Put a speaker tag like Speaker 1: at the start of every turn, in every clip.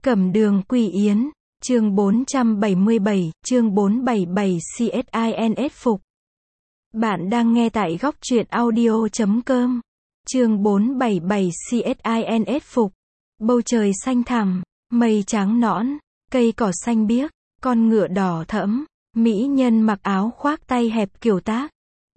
Speaker 1: Cẩm đường Quy Yến, chương 477, chương 477 CSINS phục. Bạn đang nghe tại góc truyện audio.com. Chương 477 CSINS phục. Bầu trời xanh thẳm, mây trắng nõn, cây cỏ xanh biếc, con ngựa đỏ thẫm, mỹ nhân mặc áo khoác tay hẹp kiểu tác.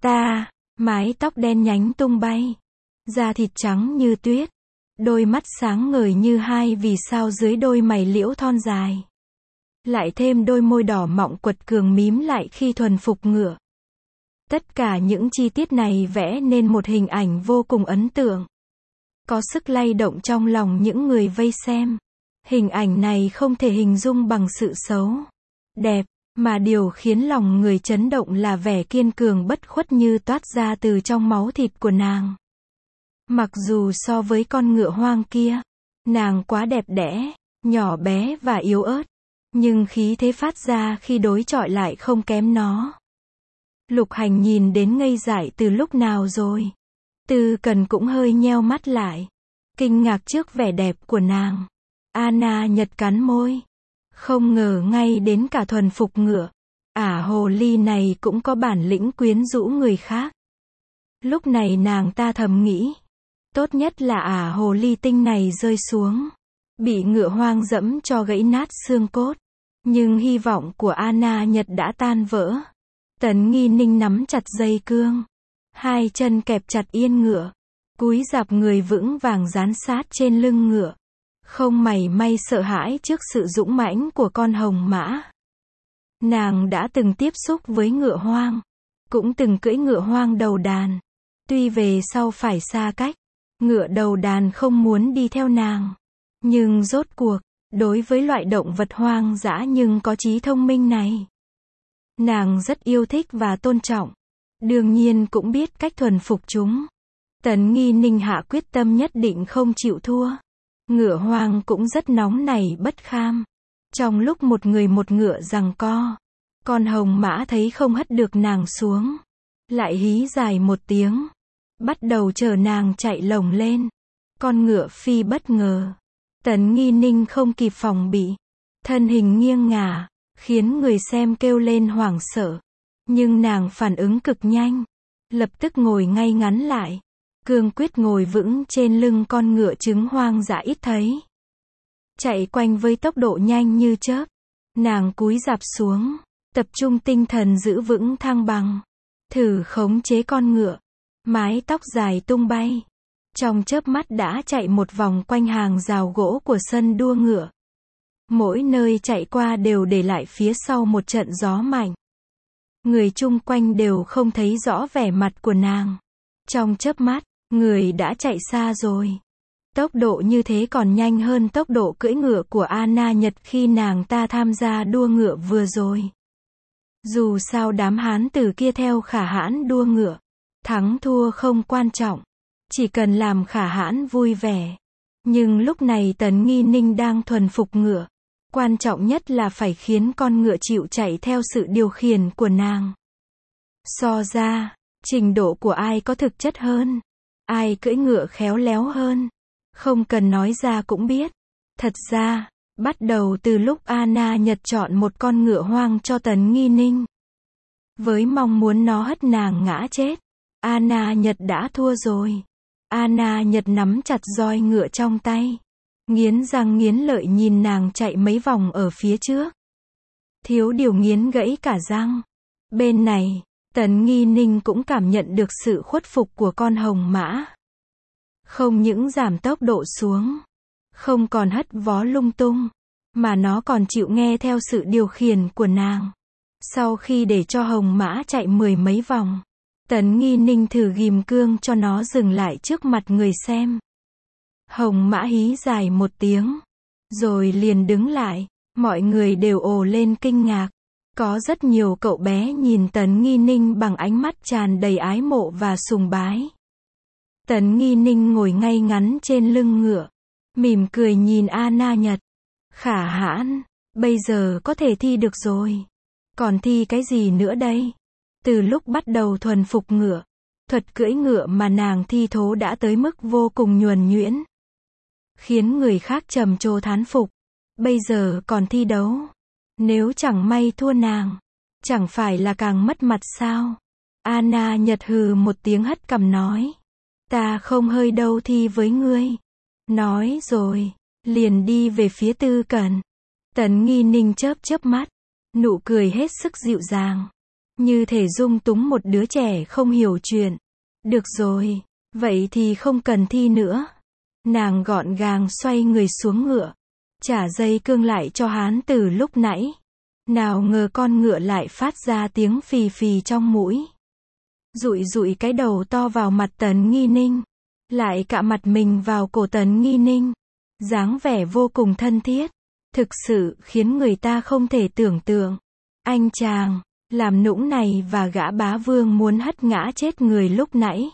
Speaker 1: Mái tóc đen nhánh tung bay, da thịt trắng như tuyết, đôi mắt sáng ngời như hai vì sao dưới đôi mày liễu thon dài. Lại thêm đôi môi đỏ mọng quật cường mím lại khi thuần phục ngựa. Tất cả những chi tiết này vẽ nên một hình ảnh vô cùng ấn tượng. Có sức lay động trong lòng những người vây xem. Hình ảnh này không thể hình dung bằng sự xấu, đẹp, mà điều khiến lòng người chấn động là vẻ kiên cường bất khuất như toát ra từ trong máu thịt của nàng. Mặc dù so với con ngựa hoang kia, nàng quá đẹp đẽ, nhỏ bé và yếu ớt, nhưng khí thế phát ra khi đối chọi lại không kém nó. Lục Hành nhìn đến ngây dại từ lúc nào rồi. Tư Cần cũng hơi nheo mắt lại, kinh ngạc trước vẻ đẹp của nàng. Anna Nhật cắn môi, không ngờ ngay đến cả thuần phục ngựa, hồ ly này cũng có bản lĩnh quyến rũ người khác. Lúc này nàng ta thầm nghĩ, tốt nhất là hồ ly tinh này rơi xuống, bị ngựa hoang dẫm cho gãy nát xương cốt. Nhưng hy vọng của Anna Nhật đã tan vỡ. Tấn Nghi Ninh nắm chặt dây cương, hai chân kẹp chặt yên ngựa, cúi rạp người vững vàng dán sát trên lưng ngựa, không mảy may sợ hãi trước sự dũng mãnh của con hồng mã. Nàng đã từng tiếp xúc với ngựa hoang, cũng từng cưỡi ngựa hoang đầu đàn. Tuy về sau phải xa cách, ngựa đầu đàn không muốn đi theo nàng, nhưng rốt cuộc, đối với loại động vật hoang dã nhưng có trí thông minh này, nàng rất yêu thích và tôn trọng. Đương nhiên cũng biết cách thuần phục chúng. Tấn Nghi Ninh hạ quyết tâm nhất định không chịu thua. Ngựa hoang cũng rất nóng nảy bất kham. Trong lúc một người một ngựa giằng co, con hồng mã thấy không hất được nàng xuống, lại hí dài một tiếng, bắt đầu chở nàng chạy lồng lên. Con ngựa phi bất ngờ, Tấn Nghi Ninh không kịp phòng bị, thân hình nghiêng ngả, khiến người xem kêu lên hoảng sợ. Nhưng nàng phản ứng cực nhanh, lập tức ngồi ngay ngắn lại, cương quyết ngồi vững trên lưng con ngựa trứng hoang dã ít thấy. Chạy quanh với tốc độ nhanh như chớp, nàng cúi rạp xuống, tập trung tinh thần giữ vững thăng bằng, thử khống chế con ngựa. Mái tóc dài tung bay, trong chớp mắt đã chạy một vòng quanh hàng rào gỗ của sân đua ngựa. Mỗi nơi chạy qua đều để lại phía sau một trận gió mạnh. Người chung quanh đều không thấy rõ vẻ mặt của nàng. Trong chớp mắt, người đã chạy xa rồi. Tốc độ như thế còn nhanh hơn tốc độ cưỡi ngựa của Anna Nhật khi nàng ta tham gia đua ngựa vừa rồi. Dù sao đám hán tử kia theo Khả Hãn đua ngựa, thắng thua không quan trọng, chỉ cần làm Khả Hãn vui vẻ. Nhưng lúc này Tấn Nghi Ninh đang thuần phục ngựa. Quan trọng nhất là phải khiến con ngựa chịu chạy theo sự điều khiển của nàng. So ra, trình độ của ai có thực chất hơn, ai cưỡi ngựa khéo léo hơn, không cần nói ra cũng biết. Thật ra, bắt đầu từ lúc Anna Nhật chọn một con ngựa hoang cho Tấn Nghi Ninh, với mong muốn nó hất nàng ngã chết, Anna Nhật đã thua rồi. Anna Nhật nắm chặt roi ngựa trong tay, nghiến răng nghiến lợi nhìn nàng chạy mấy vòng ở phía trước. Thiếu điều nghiến gãy cả răng. Bên này, Tấn Nghi Ninh cũng cảm nhận được sự khuất phục của con hồng mã. Không những giảm tốc độ xuống, không còn hất vó lung tung, mà nó còn chịu nghe theo sự điều khiển của nàng. Sau khi để cho hồng mã chạy mười mấy vòng, Tấn Nghi Ninh thử ghim cương cho nó dừng lại trước mặt người xem. Hồng mã hí dài một tiếng, rồi liền đứng lại. Mọi người đều ồ lên kinh ngạc. Có rất nhiều cậu bé nhìn Tấn Nghi Ninh bằng ánh mắt tràn đầy ái mộ và sùng bái. Tấn Nghi Ninh ngồi ngay ngắn trên lưng ngựa, mỉm cười nhìn Anna Nhật. Khả Hãn, bây giờ có thể thi được rồi. Còn thi cái gì nữa đây? Từ lúc bắt đầu thuần phục ngựa, thuật cưỡi ngựa mà nàng thi thố đã tới mức vô cùng nhuần nhuyễn, khiến người khác trầm trồ thán phục. Bây giờ còn thi đấu. Nếu chẳng may thua nàng, chẳng phải là càng mất mặt sao? Anna Nhật hừ một tiếng hất cằm nói. Ta không hơi đâu thi với ngươi. Nói rồi, liền đi về phía Tư Cẩn. Tấn Nghi Ninh chớp chớp mắt, nụ cười hết sức dịu dàng, như thể dung túng một đứa trẻ không hiểu chuyện. Được rồi, vậy thì không cần thi nữa. Nàng gọn gàng xoay người xuống ngựa, trả dây cương lại cho hán tử lúc nãy. Nào ngờ con ngựa lại phát ra tiếng phì phì trong mũi. Dụi dụi cái đầu to vào mặt Tấn Nghi Ninh, lại cạ mặt mình vào cổ Tấn Nghi Ninh. Dáng vẻ vô cùng thân thiết, thực sự khiến người ta không thể tưởng tượng. Anh chàng, làm nũng này và gã bá vương muốn hất ngã chết người lúc nãy.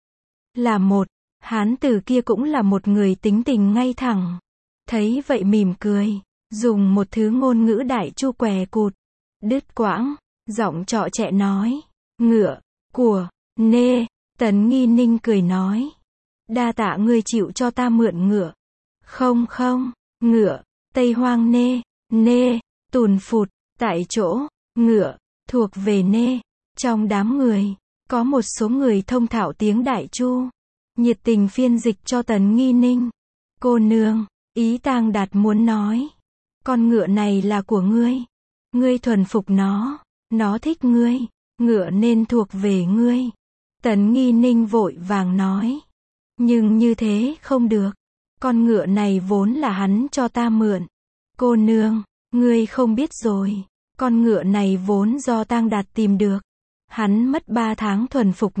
Speaker 1: Là một, hán tử kia cũng là một người tính tình ngay thẳng. Thấy vậy mỉm cười, dùng một thứ ngôn ngữ đại chu què cụt, đứt quãng, giọng trọ trẻ nói. Ngựa, của, nê, Tấn Nghi Ninh cười nói. Đa tạ ngươi chịu cho ta mượn ngựa. Không không, ngựa, Tây Hoang nê, nê, tùn phụt, tại chỗ, ngựa, thuộc về nê. Trong đám người, có một số người thông thạo tiếng Đại Chu, nhiệt tình phiên dịch cho Tấn Nghi Ninh. Cô nương, ý Tang Đạt muốn nói, con ngựa này là của ngươi. Ngươi thuần phục nó thích ngươi, ngựa nên thuộc về ngươi. Tấn Nghi Ninh vội vàng nói. Nhưng như thế không được. Con ngựa này vốn là hắn cho ta mượn. Cô nương, ngươi không biết rồi. Con ngựa này vốn do Tang Đạt tìm được. Hắn mất 3 tháng thuần phục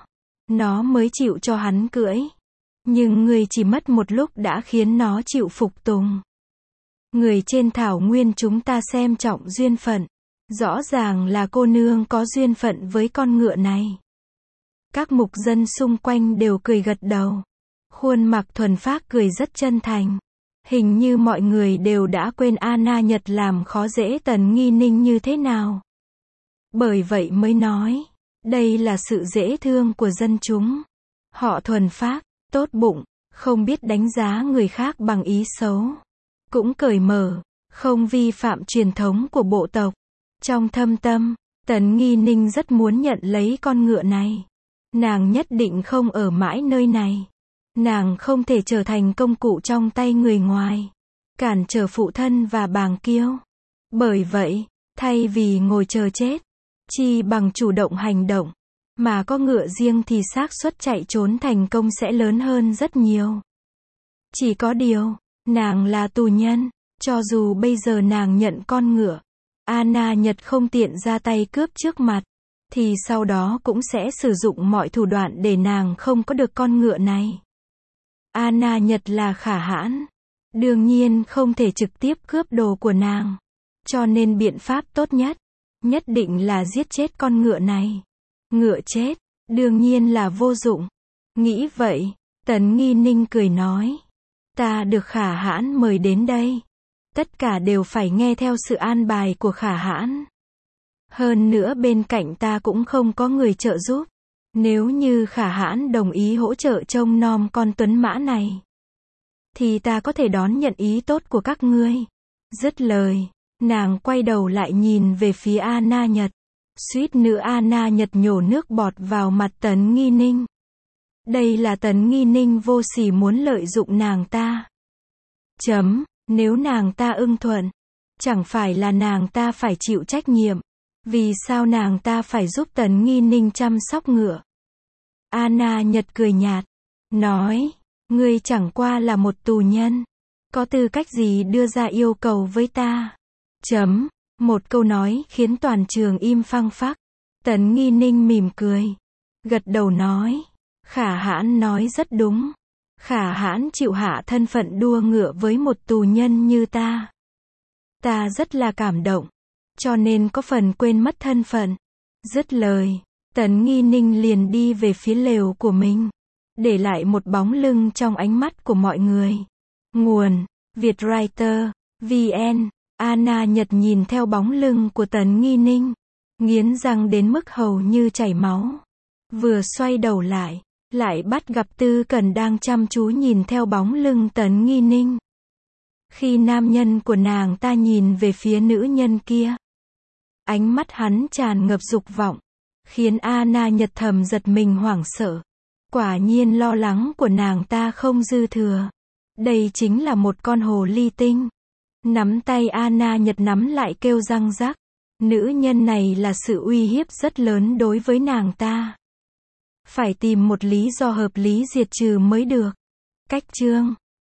Speaker 1: nó mới chịu cho hắn cưỡi. Nhưng ngươi chỉ mất một lúc đã khiến nó chịu phục tùng. Người trên thảo nguyên chúng ta xem trọng duyên phận. Rõ ràng là cô nương có duyên phận với con ngựa này. Các mục dân xung quanh đều cười gật đầu. Khuôn mặt thuần phác cười rất chân thành. Hình như mọi người đều đã quên Anna Nhật làm khó dễ Tấn Nghi Ninh như thế nào. Bởi vậy mới nói, đây là sự dễ thương của dân chúng. Họ thuần phác, tốt bụng, không biết đánh giá người khác bằng ý xấu. Cũng cởi mở, không vi phạm truyền thống của bộ tộc. Trong thâm tâm, Tấn Nghi Ninh rất muốn nhận lấy con ngựa này. Nàng nhất định không ở mãi nơi này. Nàng không thể trở thành công cụ trong tay người ngoài, cản trở phụ thân và bàng kiêu. Bởi vậy, thay vì ngồi chờ chết, chi bằng chủ động hành động, mà có ngựa riêng thì xác suất chạy trốn thành công sẽ lớn hơn rất nhiều. Chỉ có điều, nàng là tù nhân, cho dù bây giờ nàng nhận con ngựa, Anna Nhật không tiện ra tay cướp trước mặt, thì sau đó cũng sẽ sử dụng mọi thủ đoạn để nàng không có được con ngựa này. Anna Nhật là Khả Hãn, đương nhiên không thể trực tiếp cướp đồ của nàng, cho nên biện pháp tốt nhất định là giết chết con ngựa này. Ngựa chết, đương nhiên là vô dụng. Nghĩ vậy, Tấn Nghi Ninh cười nói, ta được Khả Hãn mời đến đây, tất cả đều phải nghe theo sự an bài của Khả Hãn. Hơn nữa bên cạnh ta cũng không có người trợ giúp. Nếu như Khả Hãn đồng ý hỗ trợ trông nom con tuấn mã này, thì ta có thể đón nhận ý tốt của các ngươi. Dứt lời, nàng quay đầu lại nhìn về phía Anna Nhật. Suýt nữa Anna Nhật nhổ nước bọt vào mặt Tấn Nghi Ninh. Đây là Tấn Nghi Ninh vô sỉ muốn lợi dụng nàng ta. Nếu nàng ta ưng thuận, chẳng phải là nàng ta phải chịu trách nhiệm. Vì sao nàng ta phải giúp Tấn Nghi Ninh chăm sóc ngựa? Anna Nhật cười nhạt, nói, ngươi chẳng qua là một tù nhân, có tư cách gì đưa ra yêu cầu với ta? Một câu nói khiến toàn trường im phăng phắc. Tấn Nghi Ninh mỉm cười, gật đầu nói, Khả Hãn nói rất đúng. Khả Hãn chịu hạ thân phận đua ngựa với một tù nhân như ta. Ta rất là cảm động, cho nên có phần quên mất thân phận. Dứt lời, Tấn Nghi Ninh liền đi về phía lều của mình, để lại một bóng lưng trong ánh mắt của mọi người. Nguồn: Vietwriter, VN. Anna Nhật nhìn theo bóng lưng của Tấn Nghi Ninh, nghiến răng đến mức hầu như chảy máu. Vừa xoay đầu lại bắt gặp Tư Cẩn đang chăm chú nhìn theo bóng lưng Tấn Nghi Ninh. Khi nam nhân của nàng ta nhìn về phía nữ nhân kia, ánh mắt hắn tràn ngập dục vọng, khiến Anna Nhật thầm giật mình hoảng sợ. Quả nhiên lo lắng của nàng ta không dư thừa. Đây chính là một con hồ ly tinh. Nắm tay Anna Nhật nắm lại kêu răng rắc. Nữ nhân này là sự uy hiếp rất lớn đối với nàng ta. Phải tìm một lý do hợp lý diệt trừ mới được. Cách chương